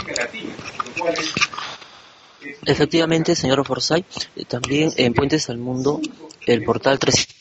Efectivamente, señor Forsyth, también en Puentes al Mundo, el portal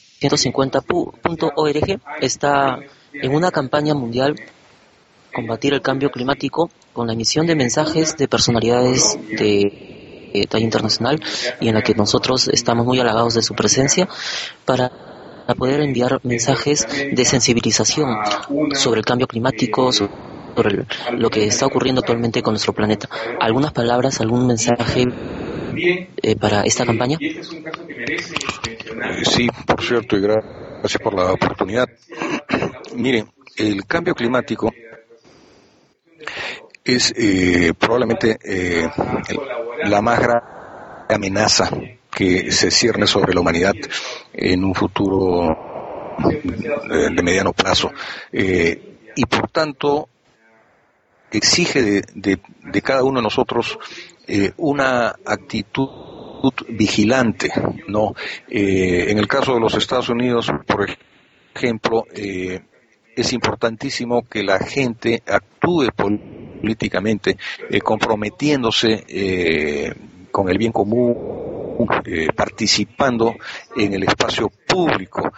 350.org está en una campaña mundial combatir el cambio climático con la emisión de mensajes de personalidades de talla internacional y en la que nosotros estamos muy halagados de su presencia para poder enviar mensajes de sensibilización sobre el cambio climático, sobre lo que está ocurriendo actualmente con nuestro planeta. ¿Algunas palabras, algún mensaje para esta campaña? Sí, por cierto, y gracias por la oportunidad. Miren, el cambio climático es probablemente la más grave amenaza que se cierne sobre la humanidad en un futuro de mediano plazo. Y por tanto, exige de cada uno de nosotros una actitud vigilante, ¿no? En el caso de los Estados Unidos, por ejemplo, es importantísimo que la gente actúe políticamente, comprometiéndose con el bien común, participando en el espacio público.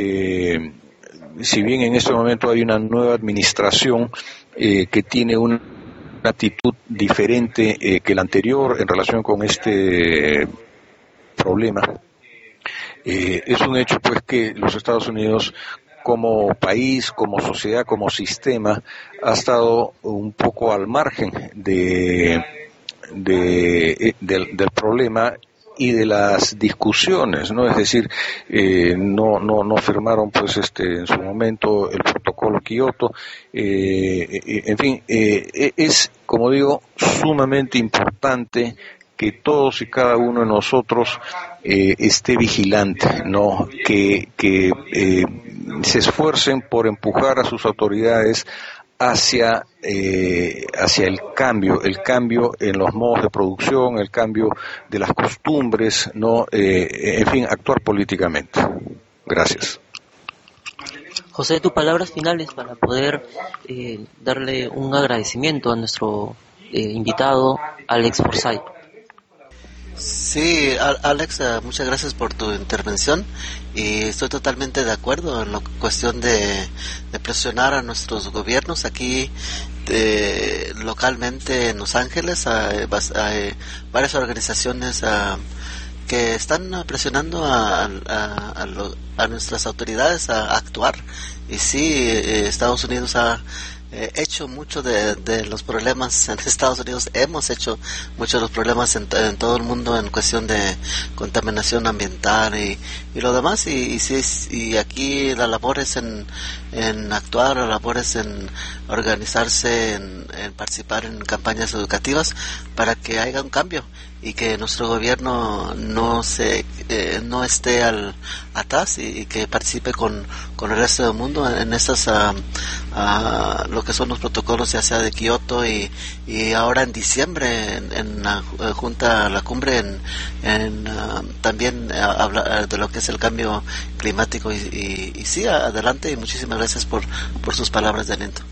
Si bien en este momento hay una nueva administración que tiene una actitud diferente que la anterior en relación con este problema, es un hecho pues que los Estados Unidos como país, como sociedad, como sistema, ha estado un poco al margen del problema y de las discusiones, ¿no? Es decir, no firmaron pues en su momento el protocolo Kioto, en fin, es, como digo, sumamente importante que todos y cada uno de nosotros esté vigilante, ¿no? Que se esfuercen por empujar a sus autoridades hacia el cambio en los modos de producción, el cambio de las costumbres, ¿no? En fin, actuar políticamente. Gracias. José, tus palabras finales para poder darle un agradecimiento a nuestro invitado, Alex Forsyth. Sí, Alex, muchas gracias por tu intervención y estoy totalmente de acuerdo en la cuestión de presionar a nuestros gobiernos aquí localmente en Los Ángeles. Hay varias organizaciones que están presionando a nuestras autoridades a actuar, y sí, Estados Unidos ha hecho mucho de los problemas en Estados Unidos, hemos hecho muchos de los problemas en todo el mundo en cuestión de contaminación ambiental y lo demás, y aquí la labor es en actuar, la labor es en organizarse, en participar en campañas educativas para que haya un cambio y que nuestro gobierno no esté atrás y que participe con el resto del mundo en estas lo que son los protocolos, ya sea de Kioto y ahora en diciembre en la junta, la cumbre también habla de lo que es el cambio climático y sí, adelante, y muchísimas gracias por sus palabras de aliento.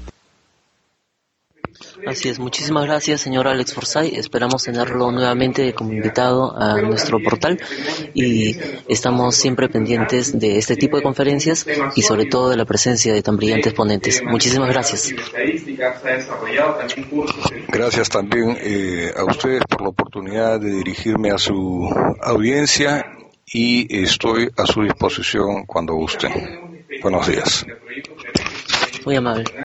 Así es, muchísimas gracias, señor Alex Forsyth. Esperamos tenerlo nuevamente como invitado a nuestro portal y estamos siempre pendientes de este tipo de conferencias y sobre todo de la presencia de tan brillantes ponentes. Muchísimas gracias. Gracias también a ustedes por la oportunidad de dirigirme a su audiencia y estoy a su disposición cuando gusten. Buenos días. Muy amable.